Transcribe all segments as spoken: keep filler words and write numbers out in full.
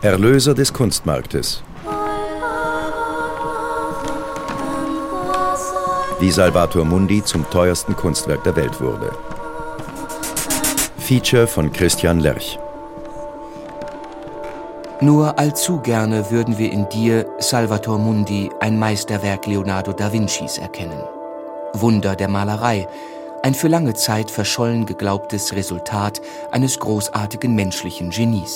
Erlöser des Kunstmarktes. Wie Salvator Mundi zum teuersten Kunstwerk der Welt wurde. Feature von Christian Lerch. Nur allzu gerne würden wir in dir, Salvator Mundi, ein Meisterwerk Leonardo da Vincis erkennen. Wunder der Malerei, ein für lange Zeit verschollen geglaubtes Resultat eines großartigen menschlichen Genies.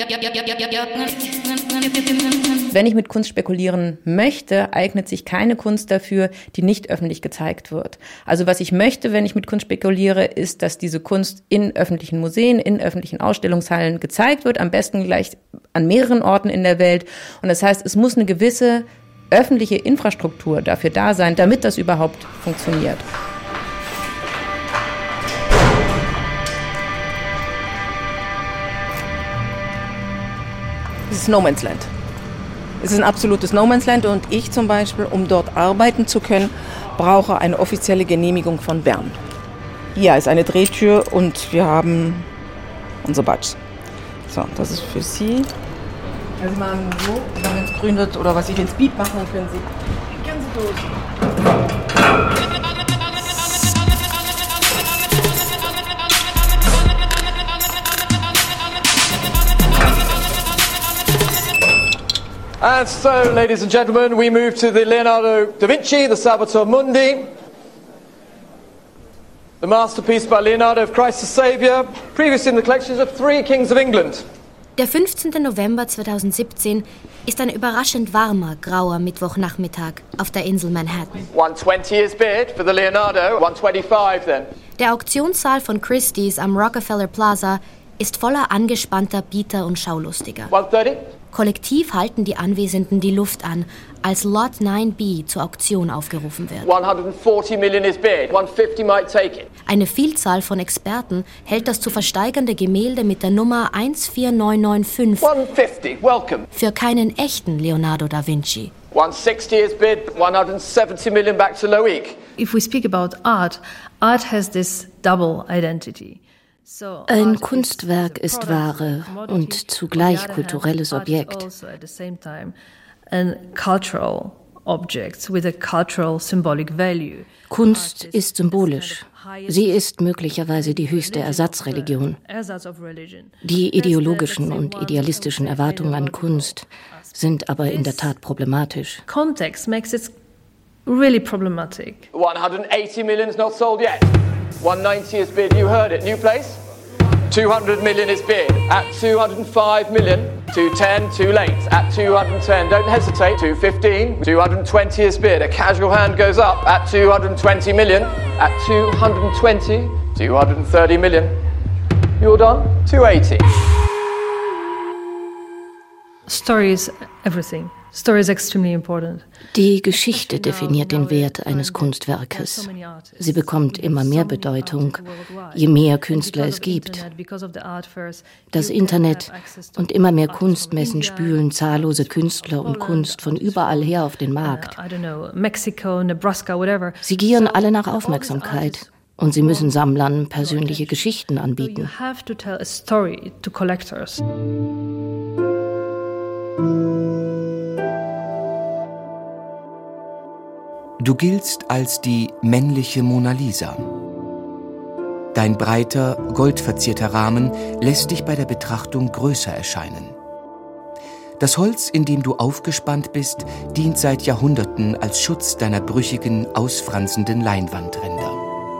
Wenn ich mit Kunst spekulieren möchte, eignet sich keine Kunst dafür, die nicht öffentlich gezeigt wird. Also was ich möchte, wenn ich mit Kunst spekuliere, ist, dass diese Kunst in öffentlichen Museen, in öffentlichen Ausstellungshallen gezeigt wird, am besten gleich an mehreren Orten in der Welt. Und das heißt, es muss eine gewisse öffentliche Infrastruktur dafür da sein, damit das überhaupt funktioniert. Es ist No Man's Land. Es ist ein absolutes No Man's Land und ich zum Beispiel, um dort arbeiten zu können, brauche eine offizielle Genehmigung von Bern. Hier ist eine Drehtür und wir haben unser Badge. So, das ist für Sie. Also mal so, wenn es grün wird oder was ich ins Beep mache, dann können Sie, können Sie durch. And so, ladies and gentlemen, we move to the Leonardo da Vinci, the Salvator Mundi. The masterpiece by Leonardo of Christ the Saviour, previous in the collections of three kings of England. Der fünfzehnten November zweitausendsiebzehn ist ein überraschend warmer, grauer Mittwochnachmittag auf der Insel Manhattan. one twenty is bid for the Leonardo, one twenty-five then. Der Auktionssaal von Christie's am Rockefeller Plaza ist voller angespannter Bieter und Schaulustiger. one thirty. Kollektiv halten die Anwesenden die Luft an, als Lot neun B zur Auktion aufgerufen wird. one forty million is bid, one fifty might take it. Eine Vielzahl von Experten hält das zu versteigernde Gemälde mit der Nummer eins vier neun neun fünf one fifty, welcome. für keinen echten Leonardo da Vinci. one sixty is bid, one seventy million back to Loic. If we speak about art, art has this double identity. Ein Kunstwerk ist Ware und zugleich kulturelles Objekt. Kunst ist symbolisch. Sie ist möglicherweise die höchste Ersatzreligion. Die ideologischen und idealistischen Erwartungen an Kunst sind aber in der Tat problematisch. Context makes it really problematic. one eighty million is not sold yet. one ninety is bid, you heard it. New place? two hundred million is bid. At two hundred five million. two ten, too late. At two hundred ten, don't hesitate. two fifteen. two hundred twenty is bid. A casual hand goes up at two hundred twenty million. At two hundred twenty. two hundred thirty million. You're done? two eighty. Story is everything. Story is extremely important. Die Geschichte definiert den Wert eines Kunstwerkes. Sie bekommt immer mehr Bedeutung, je mehr Künstler es gibt. Das Internet und immer mehr Kunstmessen spülen zahllose Künstler und Kunst von überall her auf den Markt. Sie gieren alle nach Aufmerksamkeit. Und sie müssen Sammlern persönliche Geschichten anbieten. Du giltst als die männliche Mona Lisa. Dein breiter, goldverzierter Rahmen lässt dich bei der Betrachtung größer erscheinen. Das Holz, in dem du aufgespannt bist, dient seit Jahrhunderten als Schutz deiner brüchigen, ausfranzenden Leinwandränder.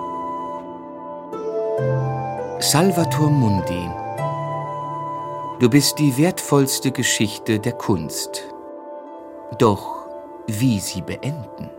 Salvator Mundi. Du bist die wertvollste Geschichte der Kunst. Doch wie sie beenden?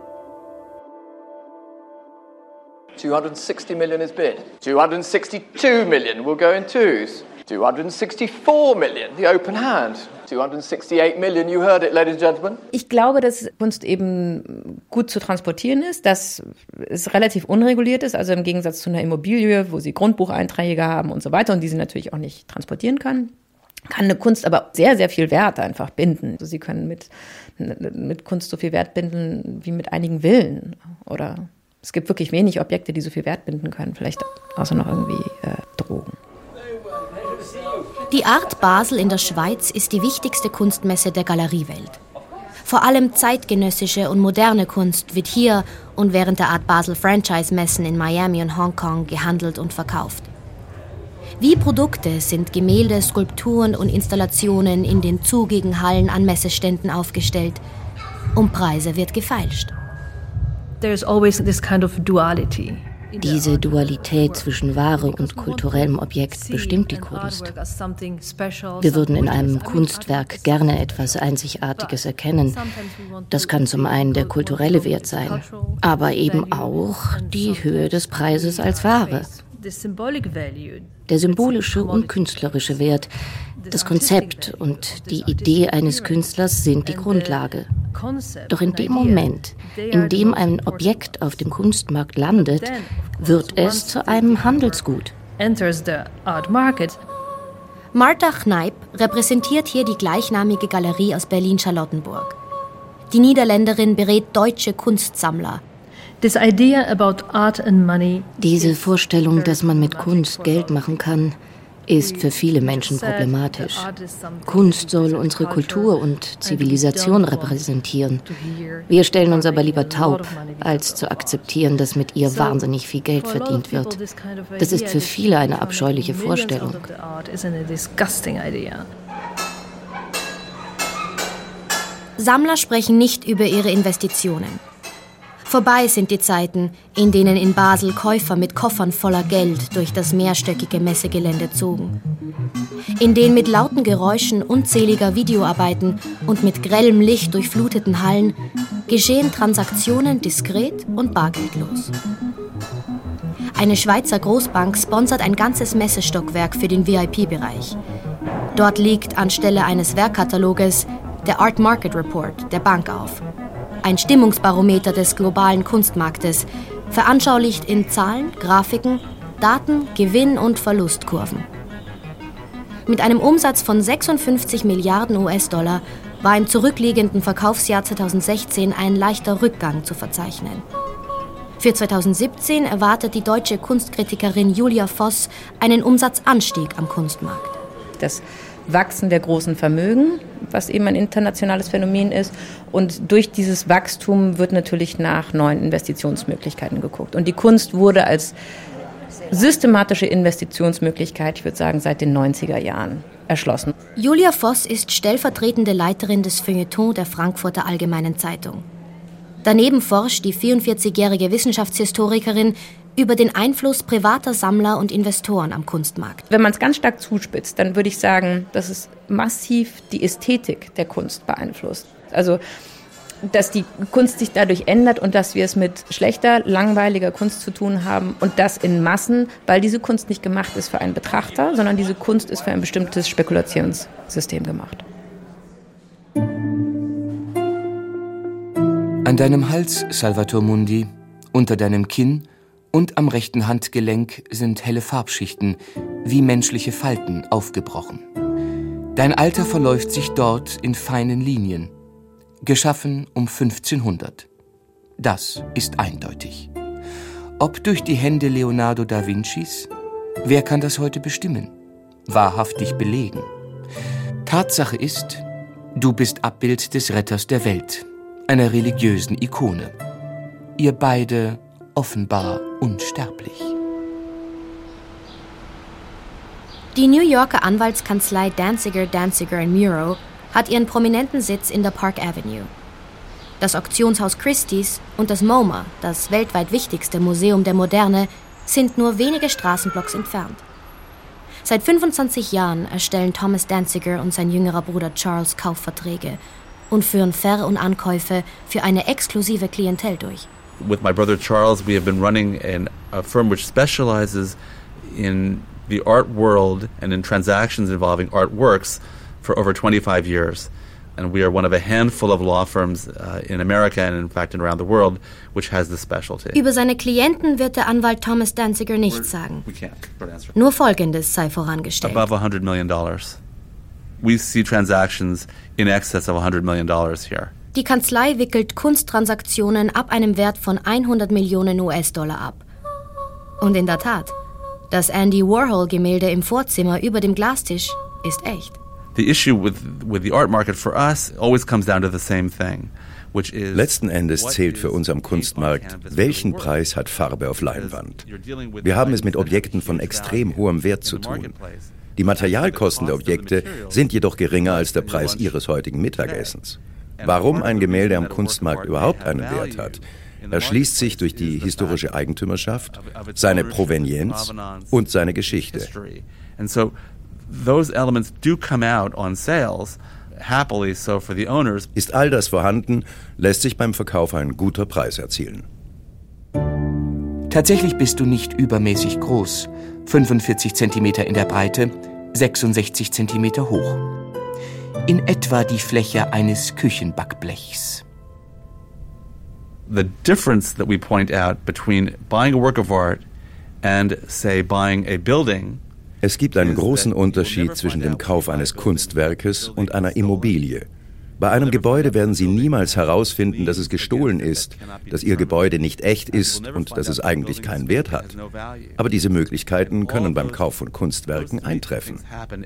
two hundred sixty million is bid. two hundred sixty-two million will go in twos. two hundred sixty-four million, the open hand. two hundred sixty-eight million, you heard it, ladies and gentlemen. Ich glaube, dass Kunst eben gut zu transportieren ist, dass es relativ unreguliert ist, also im Gegensatz zu einer Immobilie, wo sie Grundbucheinträge haben und so weiter und die sie natürlich auch nicht transportieren kann. Kann eine Kunst aber sehr, sehr viel Wert einfach binden. Also sie können mit, mit Kunst so viel Wert binden wie mit einigen Villen oder es gibt wirklich wenig Objekte, die so viel Wert binden können, vielleicht außer noch irgendwie äh, Drogen. Die Art Basel in der Schweiz ist die wichtigste Kunstmesse der Galeriewelt. Vor allem zeitgenössische und moderne Kunst wird hier und während der Art Basel Franchise-Messen in Miami und Hongkong gehandelt und verkauft. Wie Produkte sind Gemälde, Skulpturen und Installationen in den zugigen Hallen an Messeständen aufgestellt. Um Preise wird gefeilscht. There's always this kind of duality. Diese Dualität zwischen Ware und kulturellem Objekt bestimmt die Kunst. Wir würden in einem Kunstwerk gerne etwas Einzigartiges erkennen. Das kann zum einen der kulturelle Wert sein, aber eben auch die Höhe des Preises als Ware. Der symbolische und künstlerische Wert, das Konzept und die Idee eines Künstlers sind die Grundlage. Doch in dem Moment, in dem ein Objekt auf dem Kunstmarkt landet, wird es zu einem Handelsgut. Martha Kneip repräsentiert hier die gleichnamige Galerie aus Berlin-Charlottenburg. Die Niederländerin berät deutsche Kunstsammler. Diese Vorstellung, dass man mit Kunst Geld machen kann, ist für viele Menschen problematisch. Kunst soll unsere Kultur und Zivilisation repräsentieren. Wir stellen uns aber lieber taub, als zu akzeptieren, dass mit ihr wahnsinnig viel Geld verdient wird. Das ist für viele eine abscheuliche Vorstellung. Sammler sprechen nicht über ihre Investitionen. Vorbei sind die Zeiten, in denen in Basel Käufer mit Koffern voller Geld durch das mehrstöckige Messegelände zogen. In den mit lauten Geräuschen unzähliger Videoarbeiten und mit grellem Licht durchfluteten Hallen geschehen Transaktionen diskret und bargeldlos. Eine Schweizer Großbank sponsert ein ganzes Messestockwerk für den V I P-Bereich. Dort liegt anstelle eines Werkkataloges der Art Market Report der Bank auf. Ein Stimmungsbarometer des globalen Kunstmarktes, veranschaulicht in Zahlen, Grafiken, Daten, Gewinn- und Verlustkurven. Mit einem Umsatz von sechsundfünfzig Milliarden U S-Dollar war im zurückliegenden Verkaufsjahr zweitausendsechzehn ein leichter Rückgang zu verzeichnen. Für zweitausendsiebzehn erwartet die deutsche Kunstkritikerin Julia Voss einen Umsatzanstieg am Kunstmarkt. Das Wachsen der großen Vermögen, was eben ein internationales Phänomen ist. Und durch dieses Wachstum wird natürlich nach neuen Investitionsmöglichkeiten geguckt. Und die Kunst wurde als systematische Investitionsmöglichkeit, ich würde sagen, seit den neunziger Jahren erschlossen. Julia Voss ist stellvertretende Leiterin des Feuilletons der Frankfurter Allgemeinen Zeitung. Daneben forscht die vierundvierzigjährige Wissenschaftshistorikerin über den Einfluss privater Sammler und Investoren am Kunstmarkt. Wenn man es ganz stark zuspitzt, dann würde ich sagen, dass es massiv die Ästhetik der Kunst beeinflusst. Also, dass die Kunst sich dadurch ändert und dass wir es mit schlechter, langweiliger Kunst zu tun haben und das in Massen, weil diese Kunst nicht gemacht ist für einen Betrachter, sondern diese Kunst ist für ein bestimmtes Spekulationssystem gemacht. An deinem Hals, Salvator Mundi, unter deinem Kinn und am rechten Handgelenk sind helle Farbschichten, wie menschliche Falten, aufgebrochen. Dein Alter verläuft sich dort in feinen Linien. Geschaffen um fünfzehnhundert. Das ist eindeutig. Ob durch die Hände Leonardo da Vincis? Wer kann das heute bestimmen? Wahrhaftig belegen. Tatsache ist, du bist Abbild des Retters der Welt, einer religiösen Ikone. Ihr beide offenbar unsterblich. Die New Yorker Anwaltskanzlei Danziger, Danziger and Muro hat ihren prominenten Sitz in der Park Avenue. Das Auktionshaus Christie's und das MoMA, das weltweit wichtigste Museum der Moderne, sind nur wenige Straßenblocks entfernt. Seit fünfundzwanzig Jahren erstellen Thomas Danziger und sein jüngerer Bruder Charles Kaufverträge und führen Ver- und Ankäufe für eine exklusive Klientel durch. With my brother Charles, we have been running an, a firm which specializes in the art world and in transactions involving artworks for over twenty-five years. And we are one of a handful of law firms uh, in America and in fact around the world which has this specialty. Über seine Klienten wird der Anwalt Thomas Danziger nichts sagen. We can't. Short answer. Nur Folgendes sei vorangestellt. Above one hundred million dollars. We see transactions in excess of one hundred million dollars here. Die Kanzlei wickelt Kunsttransaktionen ab einem Wert von hundert Millionen U S-Dollar ab. Und in der Tat, das Andy Warhol-Gemälde im Vorzimmer über dem Glastisch ist echt. The issue with with the art market for us always comes down to the same thing. Letzten Endes zählt für uns am Kunstmarkt, welchen Preis hat Farbe auf Leinwand. Wir haben es mit Objekten von extrem hohem Wert zu tun. Die Materialkosten der Objekte sind jedoch geringer als der Preis Ihres heutigen Mittagessens. Warum ein Gemälde am Kunstmarkt überhaupt einen Wert hat, erschließt sich durch die historische Eigentümerschaft, seine Provenienz und seine Geschichte. And so those elements do come out on sales. Happily so for the owners. Ist all das vorhanden, lässt sich beim Verkauf ein guter Preis erzielen. Tatsächlich bist du nicht übermäßig groß, fünfundvierzig Zentimeter in der Breite, sechsundsechzig Zentimeter hoch. In etwa die Fläche eines Küchenbackblechs. The difference that we point out between buying a work of art and, say, buying a building. Es gibt einen großen Unterschied zwischen dem Kauf eines Kunstwerkes und einer Immobilie. Bei einem Gebäude werden Sie niemals herausfinden, dass es gestohlen ist, dass Ihr Gebäude nicht echt ist und dass es eigentlich keinen Wert hat. Aber diese Möglichkeiten können beim Kauf von Kunstwerken eintreffen.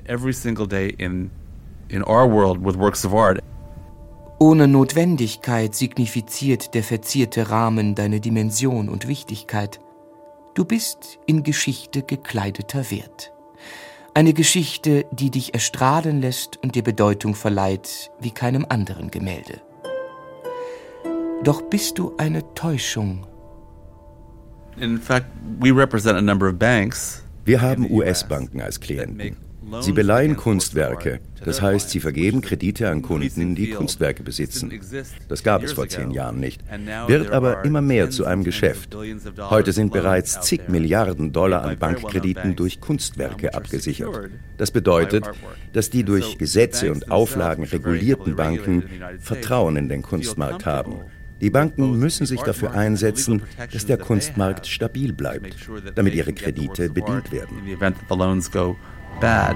Ohne Notwendigkeit signifiziert der verzierte Rahmen deine Dimension und Wichtigkeit. Du bist in Geschichte gekleideter Wert. Eine Geschichte, die dich erstrahlen lässt und dir Bedeutung verleiht wie keinem anderen Gemälde. Doch bist du eine Täuschung. In fact, we represent a number of banks. Wir haben U S-Banken als Klienten. Sie beleihen Kunstwerke, das heißt, sie vergeben Kredite an Kunden, die Kunstwerke besitzen. Das gab es vor zehn Jahren nicht, wird aber immer mehr zu einem Geschäft. Heute sind bereits zig Milliarden Dollar an Bankkrediten durch Kunstwerke abgesichert. Das bedeutet, dass die durch Gesetze und Auflagen regulierten Banken Vertrauen in den Kunstmarkt haben. Die Banken müssen sich dafür einsetzen, dass der Kunstmarkt stabil bleibt, damit ihre Kredite bedient werden. Bad.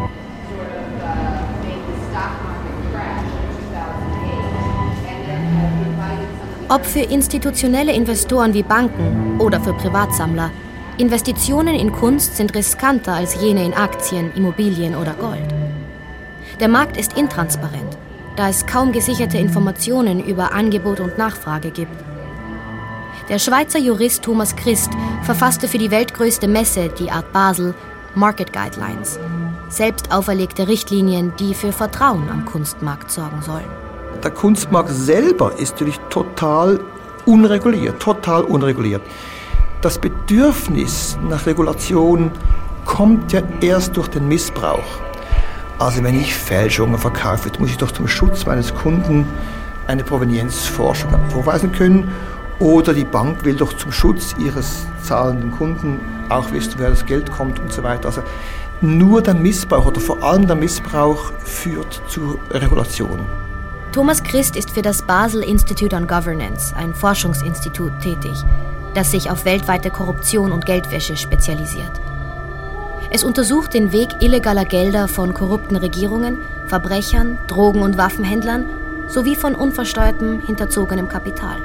Ob für institutionelle Investoren wie Banken oder für Privatsammler, Investitionen in Kunst sind riskanter als jene in Aktien, Immobilien oder Gold. Der Markt ist intransparent, da es kaum gesicherte Informationen über Angebot und Nachfrage gibt. Der Schweizer Jurist Thomas Christ verfasste für die weltgrößte Messe, die Art Basel, Market Guidelines, selbst auferlegte Richtlinien, die für Vertrauen am Kunstmarkt sorgen sollen. Der Kunstmarkt selber ist natürlich total unreguliert, total unreguliert. Das Bedürfnis nach Regulation kommt ja erst durch den Missbrauch. Also wenn ich Fälschungen verkaufe, muss ich doch zum Schutz meines Kunden eine Provenienzforschung vorweisen können. Oder die Bank will doch zum Schutz ihres zahlenden Kunden auch wissen, woher das Geld kommt und so weiter. Also nur der Missbrauch oder vor allem der Missbrauch führt zu Regulation. Thomas Christ ist für das Basel Institute on Governance, ein Forschungsinstitut, tätig, das sich auf weltweite Korruption und Geldwäsche spezialisiert. Es untersucht den Weg illegaler Gelder von korrupten Regierungen, Verbrechern, Drogen- und Waffenhändlern sowie von unversteuertem, hinterzogenem Kapital.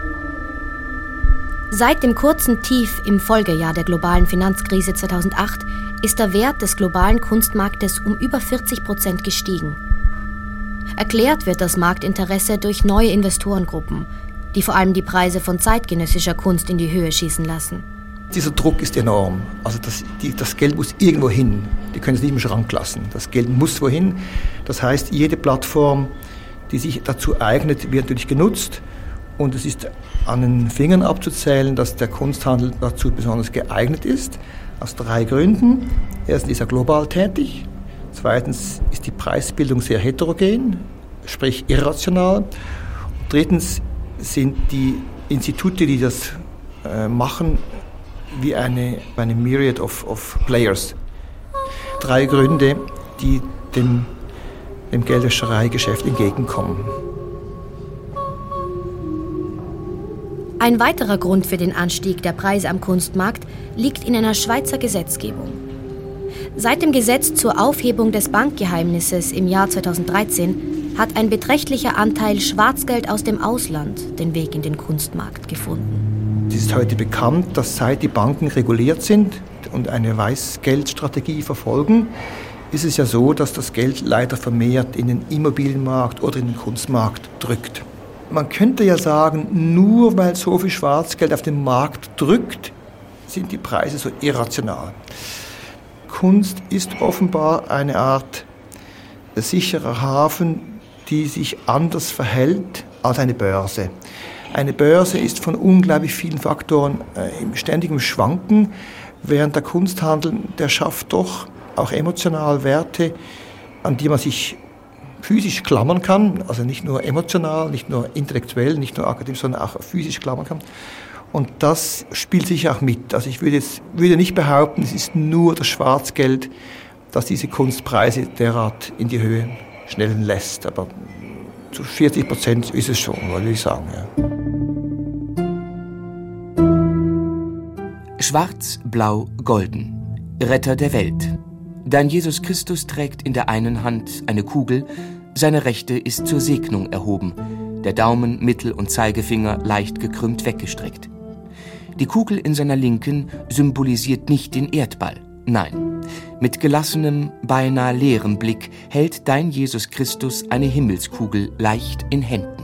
Seit dem kurzen Tief im Folgejahr der globalen Finanzkrise zweitausendacht ist der Wert des globalen Kunstmarktes um über vierzig Prozent gestiegen. Erklärt wird das Marktinteresse durch neue Investorengruppen, die vor allem die Preise von zeitgenössischer Kunst in die Höhe schießen lassen. Dieser Druck ist enorm. Also das, die, das Geld muss irgendwo hin. Die können es nicht im Schrank lassen. Das Geld muss wohin. Das heißt, jede Plattform, die sich dazu eignet, wird natürlich genutzt. Und es ist an den Fingern abzuzählen, dass der Kunsthandel dazu besonders geeignet ist. Aus drei Gründen. Erstens ist er global tätig. Zweitens ist die Preisbildung sehr heterogen, sprich irrational. Und drittens sind die Institute, die das äh, machen, wie eine, eine Myriad of, of Players. Drei Gründe, die dem, dem Geldwäschereigeschäft entgegenkommen. Ein weiterer Grund für den Anstieg der Preise am Kunstmarkt liegt in einer Schweizer Gesetzgebung. Seit dem Gesetz zur Aufhebung des Bankgeheimnisses im Jahr zweitausenddreizehn hat ein beträchtlicher Anteil Schwarzgeld aus dem Ausland den Weg in den Kunstmarkt gefunden. Es ist heute bekannt, dass seit die Banken reguliert sind und eine Weißgeldstrategie verfolgen, ist es ja so, dass das Geld leider vermehrt in den Immobilienmarkt oder in den Kunstmarkt drückt. Man könnte ja sagen, nur weil so viel Schwarzgeld auf den Markt drückt, sind die Preise so irrational. Kunst ist offenbar eine Art sicherer Hafen, die sich anders verhält als eine Börse. Eine Börse ist von unglaublich vielen Faktoren äh, im ständigen Schwanken, während der Kunsthandel, der schafft doch auch emotional Werte, an die man sich physisch klammern kann, also nicht nur emotional, nicht nur intellektuell, nicht nur akademisch, sondern auch physisch klammern kann. Und das spielt sich auch mit. Also ich würde jetzt würde nicht behaupten, es ist nur das Schwarzgeld, das diese Kunstpreise derart in die Höhe schnellen lässt. Aber zu vierzig Prozent ist es schon, würde ich sagen. Ja. Schwarz, Blau, Golden. Retter der Welt. Dein Jesus Christus trägt in der einen Hand eine Kugel, seine rechte ist zur Segnung erhoben, der Daumen, Mittel- und Zeigefinger leicht gekrümmt weggestreckt. Die Kugel in seiner Linken symbolisiert nicht den Erdball, nein. Mit gelassenem, beinahe leerem Blick hält dein Jesus Christus eine Himmelskugel leicht in Händen.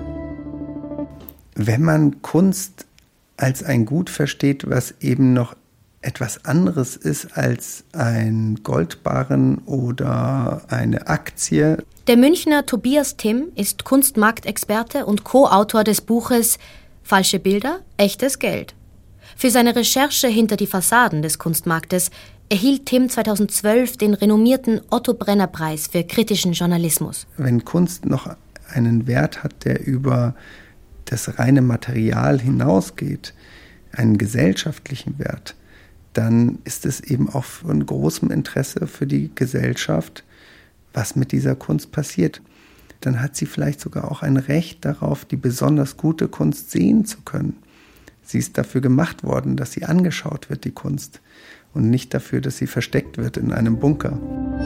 Wenn man Kunst als ein Gut versteht, was eben noch etwas anderes ist als ein Goldbarren oder eine Aktie. Der Münchner Tobias Timm ist Kunstmarktexperte und Co-Autor des Buches Falsche Bilder, echtes Geld. Für seine Recherche hinter die Fassaden des Kunstmarktes erhielt Timm zweitausendzwölf den renommierten Otto-Brenner-Preis für kritischen Journalismus. Wenn Kunst noch einen Wert hat, der über das reine Material hinausgeht, einen gesellschaftlichen Wert, dann ist es eben auch von großem Interesse für die Gesellschaft, was mit dieser Kunst passiert. Dann hat sie vielleicht sogar auch ein Recht darauf, die besonders gute Kunst sehen zu können. Sie ist dafür gemacht worden, dass sie angeschaut wird, die Kunst, und nicht dafür, dass sie versteckt wird in einem Bunker.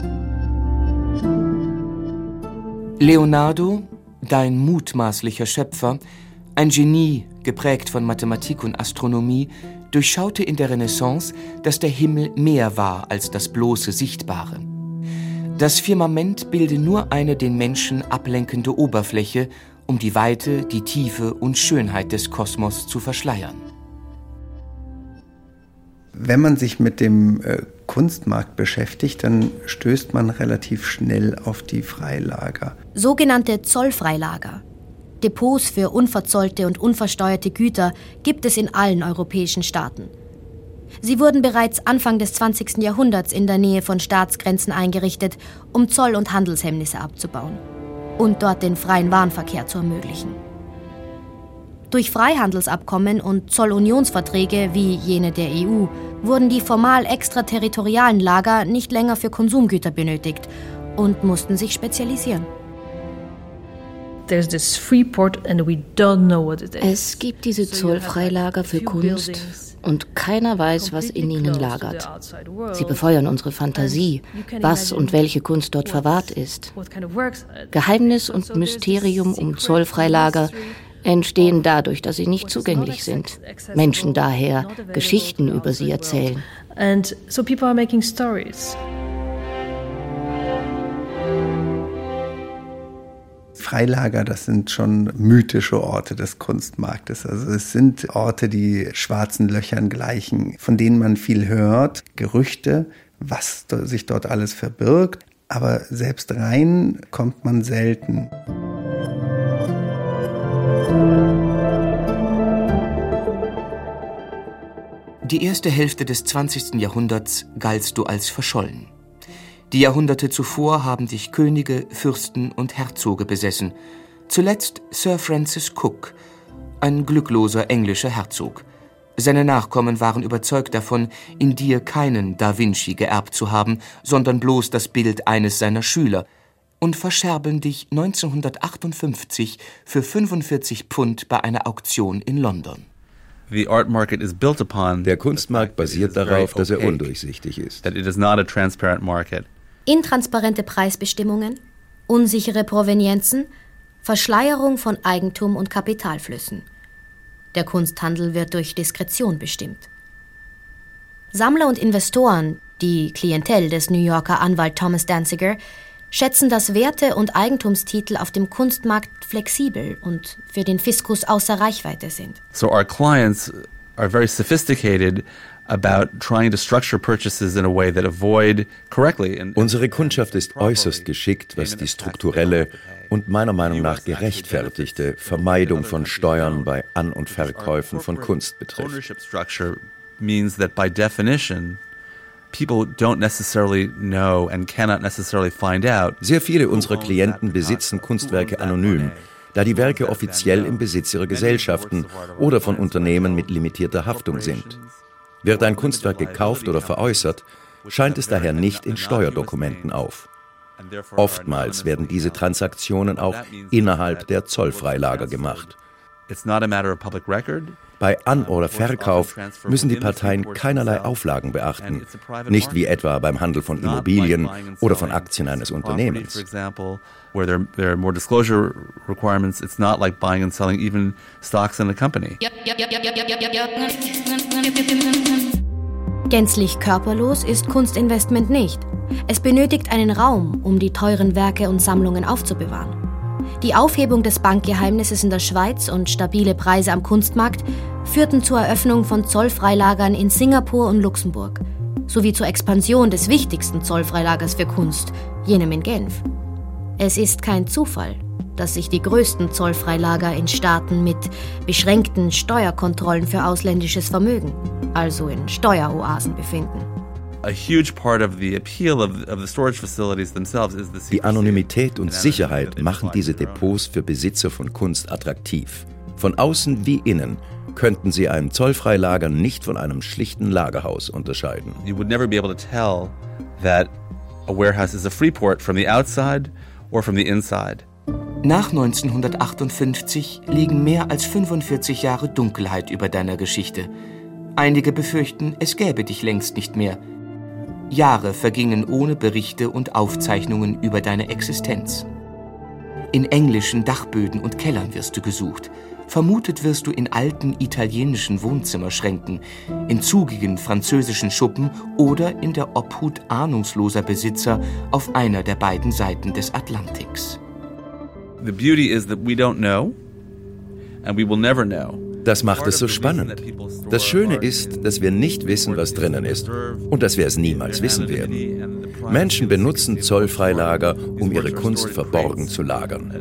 Leonardo, dein mutmaßlicher Schöpfer, ein Genie, geprägt von Mathematik und Astronomie, durchschaute in der Renaissance, dass der Himmel mehr war als das bloße Sichtbare. Das Firmament bilde nur eine den Menschen ablenkende Oberfläche, um die Weite, die Tiefe und Schönheit des Kosmos zu verschleiern. Wenn man sich mit dem äh, Kunstmarkt beschäftigt, dann stößt man relativ schnell auf die Freilager. Sogenannte Zollfreilager. Depots für unverzollte und unversteuerte Güter gibt es in allen europäischen Staaten. Sie wurden bereits Anfang des zwanzigsten Jahrhunderts in der Nähe von Staatsgrenzen eingerichtet, um Zoll- und Handelshemmnisse abzubauen und dort den freien Warenverkehr zu ermöglichen. Durch Freihandelsabkommen und Zollunionsverträge wie jene der E U wurden die formal extraterritorialen Lager nicht länger für Konsumgüter benötigt und mussten sich spezialisieren. Es gibt diese Zollfreilager für Kunst und keiner weiß, was in ihnen lagert. Sie befeuern unsere Fantasie, was und welche Kunst dort verwahrt ist. Geheimnis und Mysterium um Zollfreilager entstehen dadurch, dass sie nicht zugänglich sind. Menschen daher Geschichten über sie erzählen. And so people are making stories. Freilager, das sind schon mythische Orte des Kunstmarktes. Also es sind Orte, die schwarzen Löchern gleichen, von denen man viel hört, Gerüchte, was sich dort alles verbirgt. Aber selbst rein kommt man selten. Die erste Hälfte des zwanzigsten Jahrhunderts galtst du als verschollen. Die Jahrhunderte zuvor haben dich Könige, Fürsten und Herzoge besessen. Zuletzt Sir Francis Cook, ein glückloser englischer Herzog. Seine Nachkommen waren überzeugt davon, in dir keinen Da Vinci geerbt zu haben, sondern bloß das Bild eines seiner Schüler, und verscherbeln dich neunzehnhundertachtundfünfzig für fünfundvierzig Pfund bei einer Auktion in London. Der Kunstmarkt basiert darauf, dass er undurchsichtig ist. Intransparente Preisbestimmungen, unsichere Provenienzen, Verschleierung von Eigentum und Kapitalflüssen. Der Kunsthandel wird durch Diskretion bestimmt. Sammler und Investoren, die Klientel des New Yorker Anwalt Thomas Danziger, schätzen, dass Werte und Eigentumstitel auf dem Kunstmarkt flexibel und für den Fiskus außer Reichweite sind. So our clients are very sophisticated about trying to structure purchases in a way that avoid correctly. Unsere Kundschaft ist äußerst geschickt, was die strukturelle und meiner Meinung nach gerechtfertigte Vermeidung von Steuern bei An- und Verkäufen von Kunst betrifft. Ownership structure means that by definition people don't necessarily know and cannot necessarily find out. Sehr viele unserer Klienten besitzen Kunstwerke anonym, da die Werke offiziell im Besitz ihrer Gesellschaften oder von Unternehmen mit limitierter Haftung sind. Wird ein Kunstwerk gekauft oder veräußert, scheint es daher nicht in Steuerdokumenten auf. Oftmals werden diese Transaktionen auch innerhalb der Zollfreilager gemacht. Bei An- oder Verkauf müssen die Parteien keinerlei Auflagen beachten, nicht wie etwa beim Handel von Immobilien oder von Aktien eines Unternehmens. Where there, there are more disclosure requirements, it's not like buying and selling even stocks in a company. Gänzlich körperlos ist Kunstinvestment nicht. Es benötigt einen Raum, um die teuren Werke und Sammlungen aufzubewahren. Die Aufhebung des Bankgeheimnisses in der Schweiz und stabile Preise am Kunstmarkt führten zur Eröffnung von Zollfreilagern in Singapur und Luxemburg, sowie zur Expansion des wichtigsten Zollfreilagers für Kunst, jenem in Genf. Es ist kein Zufall, dass sich die größten Zollfreilager in Staaten mit beschränkten Steuerkontrollen für ausländisches Vermögen, also in Steueroasen, befinden. Die Anonymität und Sicherheit machen diese Depots für Besitzer von Kunst attraktiv. Von außen wie innen könnten sie ein Zollfreilager nicht von einem schlichten Lagerhaus unterscheiden. You would never be able to tell that a warehouse is a free port from the outside or from the inside. Nach neunzehnhundertachtundfünfzig liegen mehr als fünfundvierzig Jahre Dunkelheit über deiner Geschichte. Einige befürchten, es gäbe dich längst nicht mehr. Jahre vergingen ohne Berichte und Aufzeichnungen über deine Existenz. In englischen Dachböden und Kellern wirst du gesucht. Vermutet wirst du in alten italienischen Wohnzimmerschränken, in zugigen französischen Schuppen oder in der Obhut ahnungsloser Besitzer auf einer der beiden Seiten des Atlantiks. The beauty is that we don't know and we will never know. Das macht es so spannend. Das Schöne ist, dass wir nicht wissen, was drinnen ist und dass wir es niemals wissen werden. Menschen benutzen Zollfreilager, um ihre Kunst verborgen zu lagern.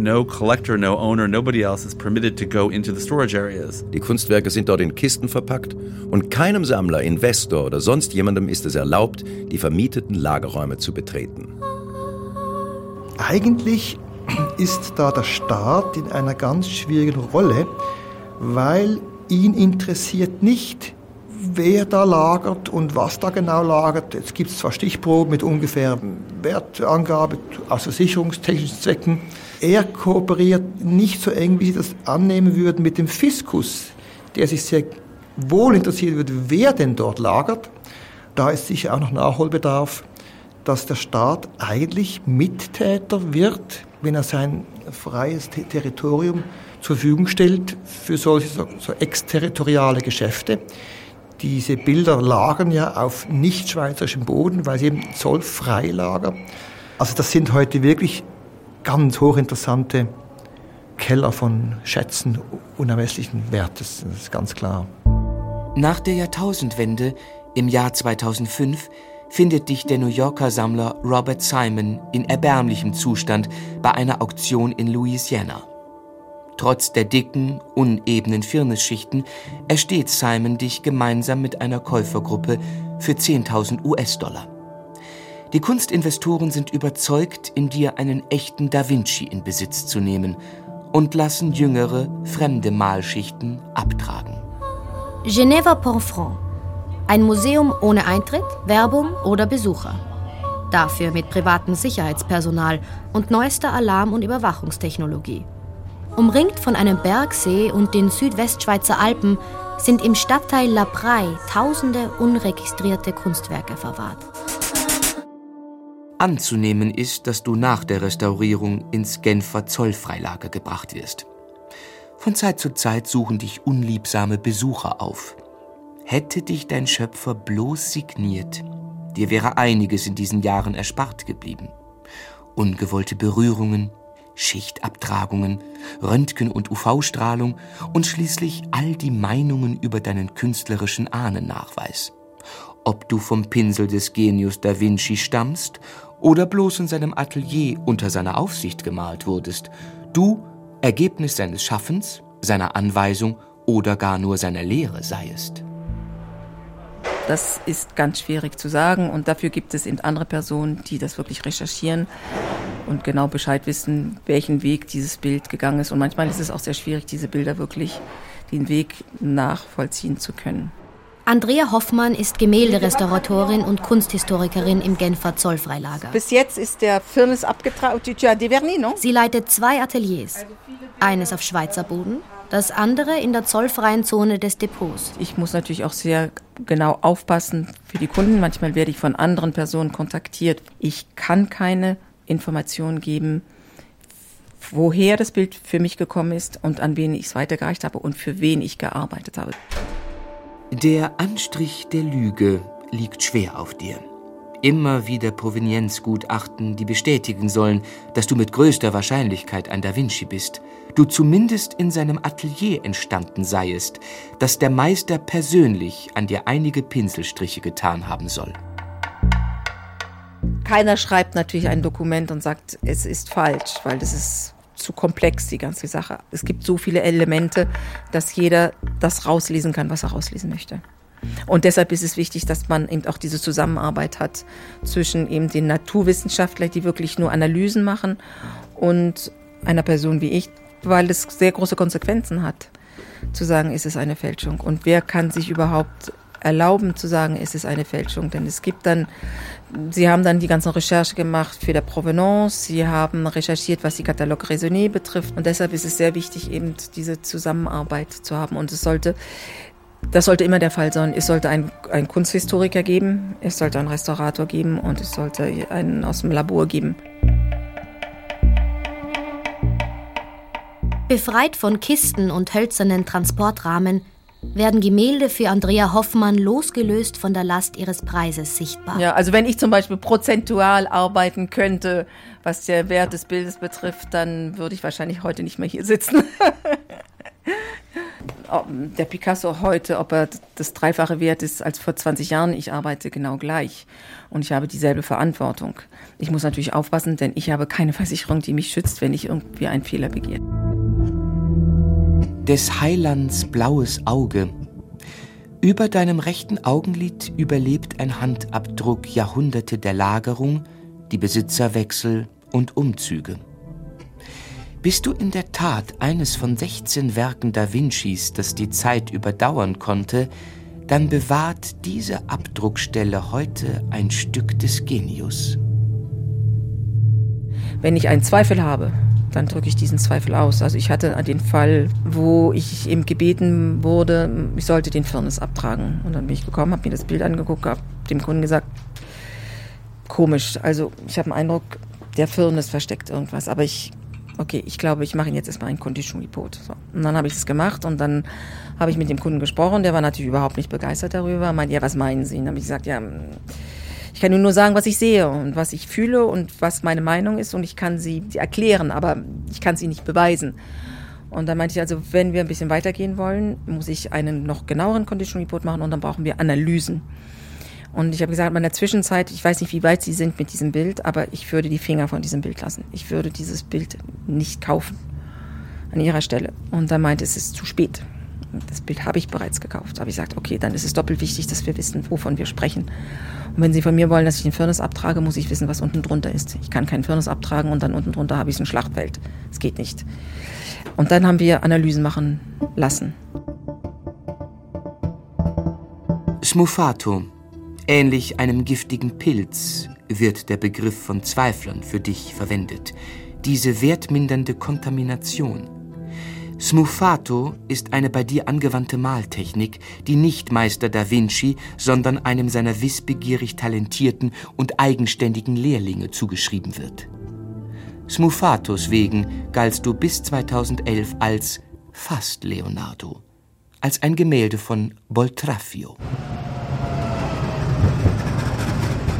Die Kunstwerke sind dort in Kisten verpackt und keinem Sammler, Investor oder sonst jemandem ist es erlaubt, die vermieteten Lagerräume zu betreten. Eigentlich ist da der Staat in einer ganz schwierigen Rolle, weil ihn interessiert nicht, wer da lagert und was da genau lagert. Jetzt gibt es zwar Stichproben mit ungefähr Wertangabe aus versicherungstechnischen Zwecken. Er kooperiert nicht so eng, wie Sie das annehmen würden, mit dem Fiskus, der sich sehr wohl interessieren würde, wer denn dort lagert. Da ist sicher auch noch Nachholbedarf, dass der Staat eigentlich Mittäter wird, wenn er sein freies Territorium zur Verfügung stellt für solche so, so exterritoriale Geschäfte. Diese Bilder lagern ja auf nicht-schweizerischem Boden, weil sie eben zollfrei lagern. Also das sind heute wirklich ganz hochinteressante Keller von Schätzen unermesslichen Wertes, das ist ganz klar. Nach der Jahrtausendwende, im Jahr zweitausendfünf, findet dich der New Yorker Sammler Robert Simon in erbärmlichem Zustand bei einer Auktion in Louisiana. Trotz der dicken, unebenen Firnisschichten ersteht Simon dich gemeinsam mit einer Käufergruppe für zehntausend US-Dollar. Die Kunstinvestoren sind überzeugt, in dir einen echten Da Vinci in Besitz zu nehmen und lassen jüngere, fremde Malschichten abtragen. Geneva Pont-Franc. Ein Museum ohne Eintritt, Werbung oder Besucher. Dafür mit privatem Sicherheitspersonal und neuester Alarm- und Überwachungstechnologie. Umringt von einem Bergsee und den Südwestschweizer Alpen sind im Stadtteil La Praille tausende unregistrierte Kunstwerke verwahrt. Anzunehmen ist, dass du nach der Restaurierung ins Genfer Zollfreilager gebracht wirst. Von Zeit zu Zeit suchen dich unliebsame Besucher auf. Hätte dich dein Schöpfer bloß signiert, dir wäre einiges in diesen Jahren erspart geblieben. Ungewollte Berührungen, Schichtabtragungen, Röntgen- und U V-Strahlung und schließlich all die Meinungen über deinen künstlerischen Ahnennachweis. Ob du vom Pinsel des Genius da Vinci stammst oder bloß in seinem Atelier unter seiner Aufsicht gemalt wurdest, du Ergebnis seines Schaffens, seiner Anweisung oder gar nur seiner Lehre seiest. Das ist ganz schwierig zu sagen und dafür gibt es eben andere Personen, die das wirklich recherchieren und genau Bescheid wissen, welchen Weg dieses Bild gegangen ist. Und manchmal ist es auch sehr schwierig, diese Bilder wirklich den Weg nachvollziehen zu können. Andrea Hoffmann ist Gemälderestauratorin und Kunsthistorikerin im Genfer Zollfreilager. Bis jetzt ist der Firnis abgetragen. Sie leitet zwei Ateliers. Eines auf Schweizer Boden, das andere in der zollfreien Zone des Depots. Ich muss natürlich auch sehr genau aufpassen für die Kunden. Manchmal werde ich von anderen Personen kontaktiert. Ich kann keine Informationen geben, woher das Bild für mich gekommen ist und an wen ich es weitergereicht habe und für wen ich gearbeitet habe. Der Anstrich der Lüge liegt schwer auf dir. Immer wieder Provenienzgutachten, die bestätigen sollen, dass du mit größter Wahrscheinlichkeit ein Da Vinci bist, du zumindest in seinem Atelier entstanden seiest, dass der Meister persönlich an dir einige Pinselstriche getan haben soll. Keiner schreibt natürlich ein Dokument und sagt, es ist falsch, weil das ist zu komplex, die ganze Sache. Es gibt so viele Elemente, dass jeder das rauslesen kann, was er rauslesen möchte. Und deshalb ist es wichtig, dass man eben auch diese Zusammenarbeit hat zwischen eben den Naturwissenschaftlern, die wirklich nur Analysen machen, und einer Person wie ich, weil es sehr große Konsequenzen hat, zu sagen, ist es eine Fälschung. Und wer kann sich überhaupt erlauben zu sagen, ist es eine Fälschung? Denn es gibt dann, Sie haben dann die ganze Recherche gemacht für der Provenance, Sie haben recherchiert, was die Catalogue Raisonné betrifft. Und deshalb ist es sehr wichtig, eben diese Zusammenarbeit zu haben. Und es sollte, das sollte immer der Fall sein. Es sollte einen, einen Kunsthistoriker geben, es sollte einen Restaurator geben und es sollte einen aus dem Labor geben. Befreit von Kisten und hölzernen Transportrahmen werden Gemälde für Andrea Hoffmann losgelöst von der Last ihres Preises sichtbar. Ja, also wenn ich zum Beispiel prozentual arbeiten könnte, was der Wert des Bildes betrifft, dann würde ich wahrscheinlich heute nicht mehr hier sitzen. Der Picasso heute, ob er das Dreifache wert ist als vor zwanzig Jahren, ich arbeite genau gleich. Und ich habe dieselbe Verantwortung. Ich muss natürlich aufpassen, denn ich habe keine Versicherung, die mich schützt, wenn ich irgendwie einen Fehler begehe. Des Heilands blaues Auge. Über deinem rechten Augenlid überlebt ein Handabdruck Jahrhunderte der Lagerung, die Besitzerwechsel und Umzüge. Bist du in der Tat eines von sechzehn Werken Da Vincis, das die Zeit überdauern konnte, dann bewahrt diese Abdruckstelle heute ein Stück des Genius. Wenn ich einen Zweifel habe, dann drücke ich diesen Zweifel aus. Also ich hatte den Fall, wo ich eben gebeten wurde, ich sollte den Firnis abtragen. Und dann bin ich gekommen, habe mir das Bild angeguckt, habe dem Kunden gesagt, komisch, also ich habe den Eindruck, der Firnis versteckt irgendwas. Aber ich, okay, ich glaube, ich mache ihn jetzt erstmal ein Condition Report. So. Und dann habe ich das gemacht und dann habe ich mit dem Kunden gesprochen, der war natürlich überhaupt nicht begeistert darüber. Meinte, ja, was meinen Sie? Und dann habe ich gesagt, ja, ich kann nur sagen, was ich sehe und was ich fühle und was meine Meinung ist, und ich kann sie erklären, aber ich kann sie nicht beweisen. Und dann meinte ich, also wenn wir ein bisschen weitergehen wollen, muss ich einen noch genaueren Condition Report machen und dann brauchen wir Analysen. Und ich habe gesagt, in der Zwischenzeit, ich weiß nicht, wie weit Sie sind mit diesem Bild, aber ich würde die Finger von diesem Bild lassen. Ich würde dieses Bild nicht kaufen an Ihrer Stelle. Und dann meinte es, es ist zu spät. Das Bild habe ich bereits gekauft. Aber ich sagte, okay, dann ist es doppelt wichtig, dass wir wissen, wovon wir sprechen. Und wenn Sie von mir wollen, dass ich den Firnis abtrage, muss ich wissen, was unten drunter ist. Ich kann keinen Firnis abtragen und dann unten drunter habe ich ein Schlachtfeld. Das geht nicht. Und dann haben wir Analysen machen lassen. Smufato, ähnlich einem giftigen Pilz, wird der Begriff von Zweiflern für dich verwendet. Diese wertmindernde Kontamination. Smufato ist eine bei dir angewandte Maltechnik, die nicht Meister Da Vinci, sondern einem seiner wissbegierig talentierten und eigenständigen Lehrlinge zugeschrieben wird. Smufatos wegen galtst du bis zweitausendelf als fast Leonardo, als ein Gemälde von Boltraffio.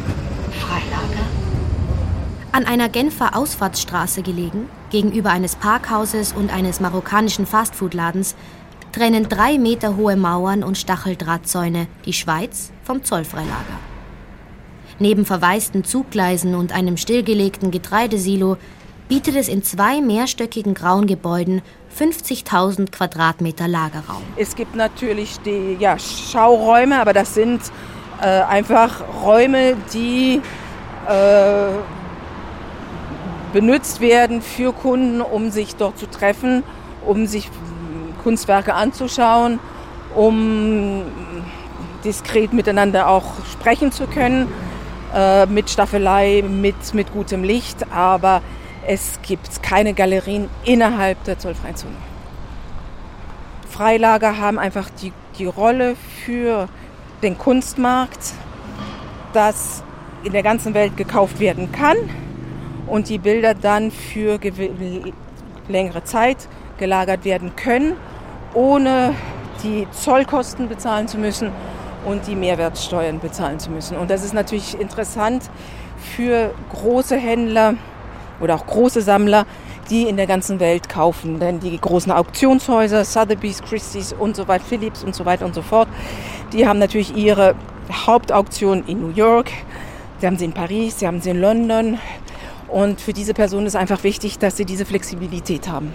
An einer Genfer Ausfahrtsstraße gelegen, gegenüber eines Parkhauses und eines marokkanischen Fastfood-Ladens, trennen drei Meter hohe Mauern und Stacheldrahtzäune die Schweiz vom Zollfreilager. Neben verwaisten Zuggleisen und einem stillgelegten Getreidesilo bietet es in zwei mehrstöckigen grauen Gebäuden fünfzigtausend Quadratmeter Lagerraum. Es gibt natürlich die ja, Schauräume, aber das sind äh, einfach Räume, die äh, benutzt werden für Kunden, um sich dort zu treffen, um sich Kunstwerke anzuschauen, um diskret miteinander auch sprechen zu können, äh, mit Staffelei, mit, mit gutem Licht, aber es gibt keine Galerien innerhalb der zollfreien Zone. Freilager haben einfach die, die Rolle für den Kunstmarkt, das in der ganzen Welt gekauft werden kann und die Bilder dann für gew- längere Zeit gelagert werden können, ohne die Zollkosten bezahlen zu müssen und die Mehrwertsteuern bezahlen zu müssen. Und das ist natürlich interessant für große Händler oder auch große Sammler, die in der ganzen Welt kaufen. Denn die großen Auktionshäuser, Sotheby's, Christie's und so weiter, Philips und so weiter und so fort, die haben natürlich ihre Hauptauktion in New York, sie haben sie in Paris, sie haben sie in London. Und für diese Personen ist einfach wichtig, dass sie diese Flexibilität haben.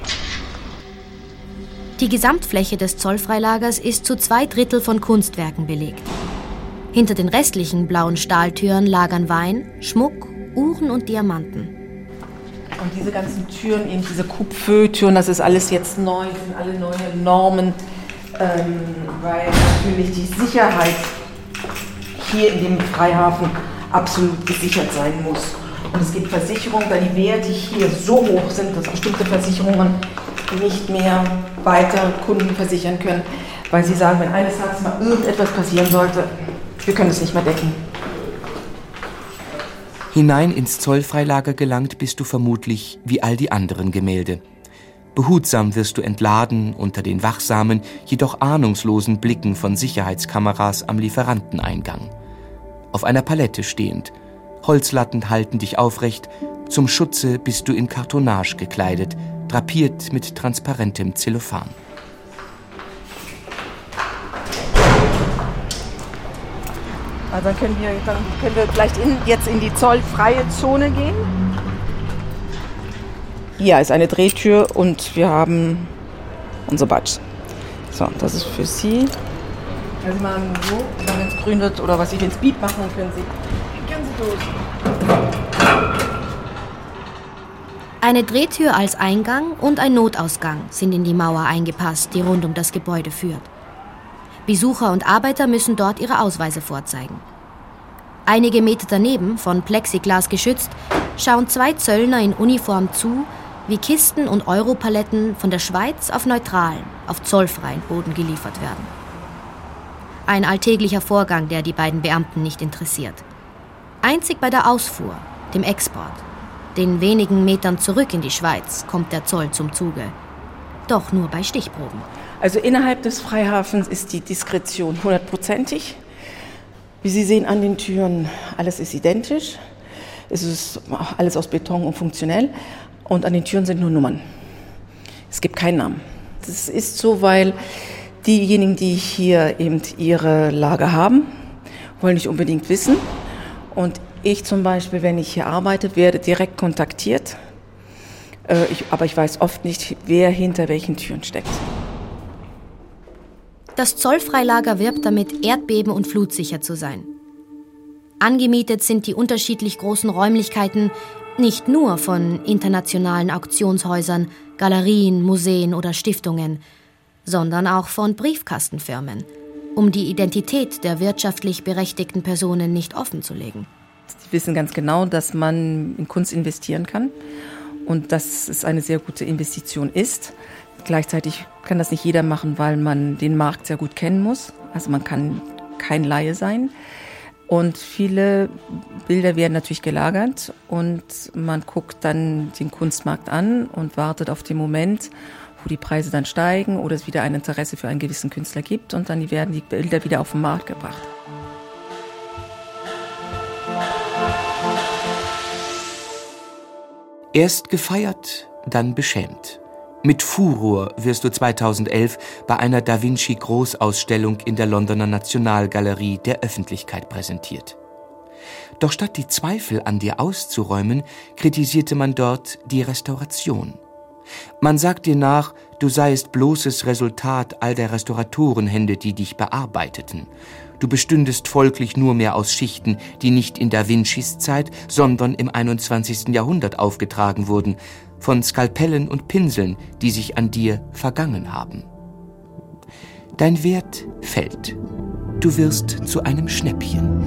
Die Gesamtfläche des Zollfreilagers ist zu zwei Drittel von Kunstwerken belegt. Hinter den restlichen blauen Stahltüren lagern Wein, Schmuck, Uhren und Diamanten. Und diese ganzen Türen, eben diese Coupe-Feu-Türen, das ist alles jetzt neu, sind alle neue Normen, ähm, weil natürlich die Sicherheit hier in dem Freihafen absolut gesichert sein muss. Und es gibt Versicherungen, da die Werte hier so hoch sind, dass bestimmte Versicherungen nicht mehr weiter Kunden versichern können, weil sie sagen, wenn eines Tages mal irgendetwas passieren sollte, wir können es nicht mehr decken. Hinein ins Zollfreilager gelangt bist du vermutlich wie all die anderen Gemälde. Behutsam wirst du entladen unter den wachsamen, jedoch ahnungslosen Blicken von Sicherheitskameras am Lieferanteneingang. Auf einer Palette stehend. Holzlatten halten dich aufrecht. Zum Schutze bist du in Kartonage gekleidet, drapiert mit transparentem Zellophan. Also dann können wir, dann können wir vielleicht in, jetzt in die zollfreie Zone gehen. Hier ist eine Drehtür und wir haben unser Badge. So, das ist für Sie. Wenn Sie mal so, wenn es grün wird oder was ich ins Beep machen, dann können Sie, können Sie durch. Eine Drehtür als Eingang und ein Notausgang sind in die Mauer eingepasst, die rund um das Gebäude führt. Besucher und Arbeiter müssen dort ihre Ausweise vorzeigen. Einige Meter daneben, von Plexiglas geschützt, schauen zwei Zöllner in Uniform zu, wie Kisten und Europaletten von der Schweiz auf neutralen, auf zollfreien Boden geliefert werden. Ein alltäglicher Vorgang, der die beiden Beamten nicht interessiert. Einzig bei der Ausfuhr, dem Export, den wenigen Metern zurück in die Schweiz, kommt der Zoll zum Zuge. Doch nur bei Stichproben. Also innerhalb des Freihafens ist die Diskretion hundertprozentig. Wie Sie sehen an den Türen, alles ist identisch. Es ist alles aus Beton und funktionell. Und an den Türen sind nur Nummern. Es gibt keinen Namen. Das ist so, weil diejenigen, die hier eben ihre Lager haben, wollen nicht unbedingt wissen. Und ich zum Beispiel, wenn ich hier arbeite, werde direkt kontaktiert. Äh, ich, aber ich weiß oft nicht, wer hinter welchen Türen steckt. Das Zollfreilager wirbt damit, erdbeben- und flutsicher zu sein. Angemietet sind die unterschiedlich großen Räumlichkeiten nicht nur von internationalen Auktionshäusern, Galerien, Museen oder Stiftungen, sondern auch von Briefkastenfirmen, um die Identität der wirtschaftlich berechtigten Personen nicht offenzulegen. Sie wissen ganz genau, dass man in Kunst investieren kann und dass es eine sehr gute Investition ist. Gleichzeitig kann das nicht jeder machen, weil man den Markt sehr gut kennen muss. Also man kann kein Laie sein. Und viele Bilder werden natürlich gelagert und man guckt dann den Kunstmarkt an und wartet auf den Moment, wo die Preise dann steigen oder es wieder ein Interesse für einen gewissen Künstler gibt und dann werden die Bilder wieder auf den Markt gebracht. Erst gefeiert, dann beschämt. Mit Furor wirst du zweitausendelf bei einer Da Vinci-Großausstellung in der Londoner Nationalgalerie der Öffentlichkeit präsentiert. Doch statt die Zweifel an dir auszuräumen, kritisierte man dort die Restauration. Man sagt dir nach, du seiest bloßes Resultat all der Restauratorenhände, die dich bearbeiteten. Du bestündest folglich nur mehr aus Schichten, die nicht in Da Vincis Zeit, sondern im einundzwanzigsten Jahrhundert aufgetragen wurden, von Skalpellen und Pinseln, die sich an dir vergangen haben. Dein Wert fällt. Du wirst zu einem Schnäppchen.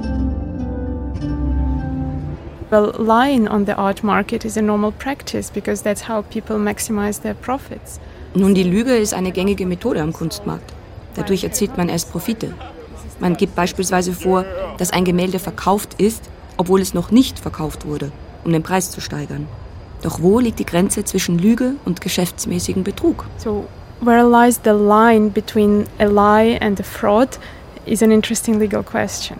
Well, lying on the art market is a normal practice because that's how people maximize their profits. Nun, die Lüge ist eine gängige Methode am Kunstmarkt. Dadurch erzielt man erst Profite. Man gibt beispielsweise vor, dass ein Gemälde verkauft ist, obwohl es noch nicht verkauft wurde, um den Preis zu steigern. Doch wo liegt die Grenze zwischen Lüge und geschäftsmäßigem Betrug? So, where lies the line between a lie and a fraud is an interesting legal question.